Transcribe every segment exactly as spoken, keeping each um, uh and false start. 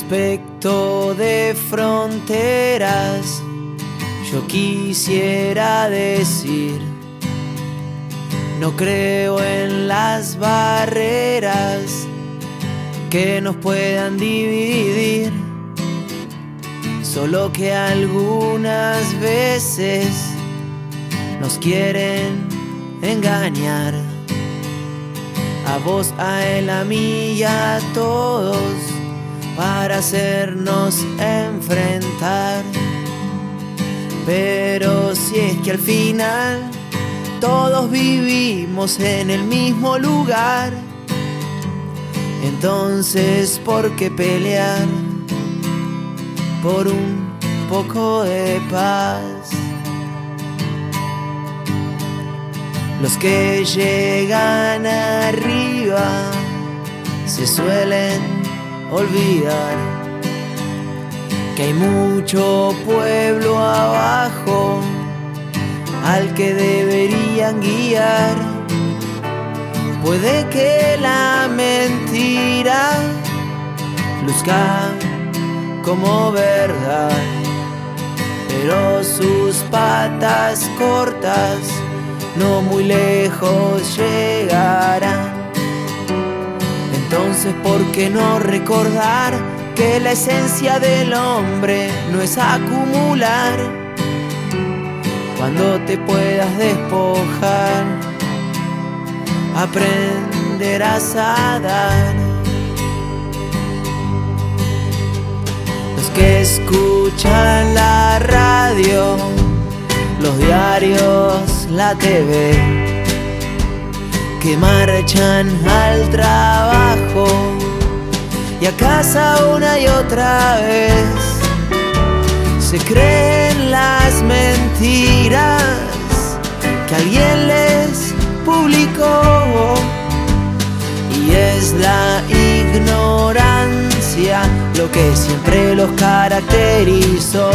Respecto de fronteras, yo quisiera decir, no creo en las barreras que nos puedan dividir, solo que algunas veces nos quieren engañar. A vos, a él, a mí y a todos, para hacernos enfrentar. Pero si es que al final todos vivimos en el mismo lugar, entonces ¿por qué pelear por un poco de paz? Los que llegan arriba se suelen olvidar que hay mucho pueblo abajo al que deberían guiar. Puede que la mentira luzca como verdad, pero sus patas cortas no muy lejos llegarán. Entonces, ¿por qué no recordar que la esencia del hombre no es acumular? Cuando te puedas despojar, aprenderás a dar. Los que escuchan la radio, los diarios, la T V, que marchan al trabajo y a casa una y otra vez, se creen las mentiras que alguien les publicó, y es la ignorancia lo que siempre los caracterizó.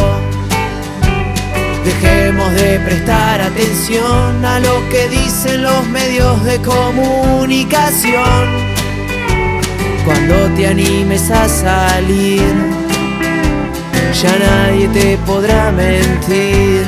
Dejemos de prestar atención a lo que dicen los medios de comunicación. Cuando te animes a salir, ya nadie te podrá mentir.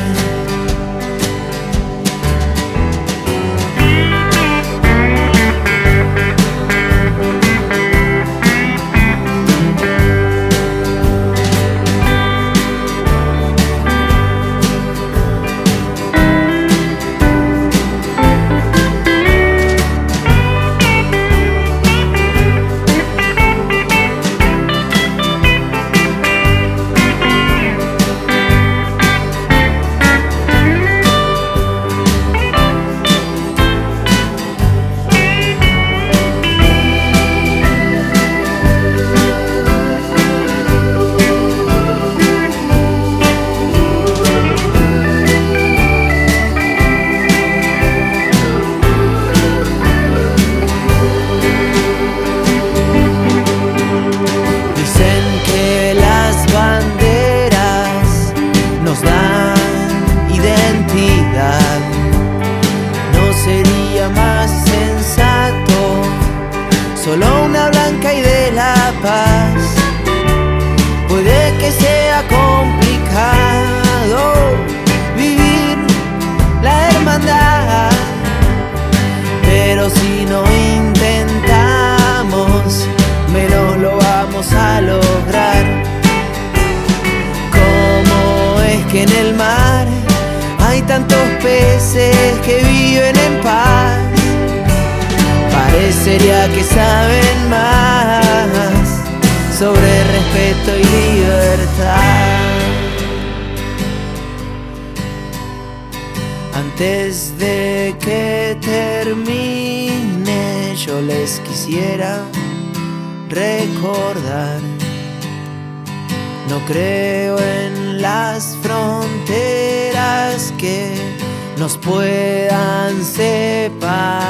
Solo una blanca y de la paz. Puede que sea complicado vivir la hermandad, pero si no intentamos, menos lo vamos a lograr. ¿Cómo es que en el mar hay tantos peces que viven en paz? Parecería que saben más sobre respeto y libertad. Antes de que termine, yo les quisiera recordar: no creo en las fronteras que nos puedan separar.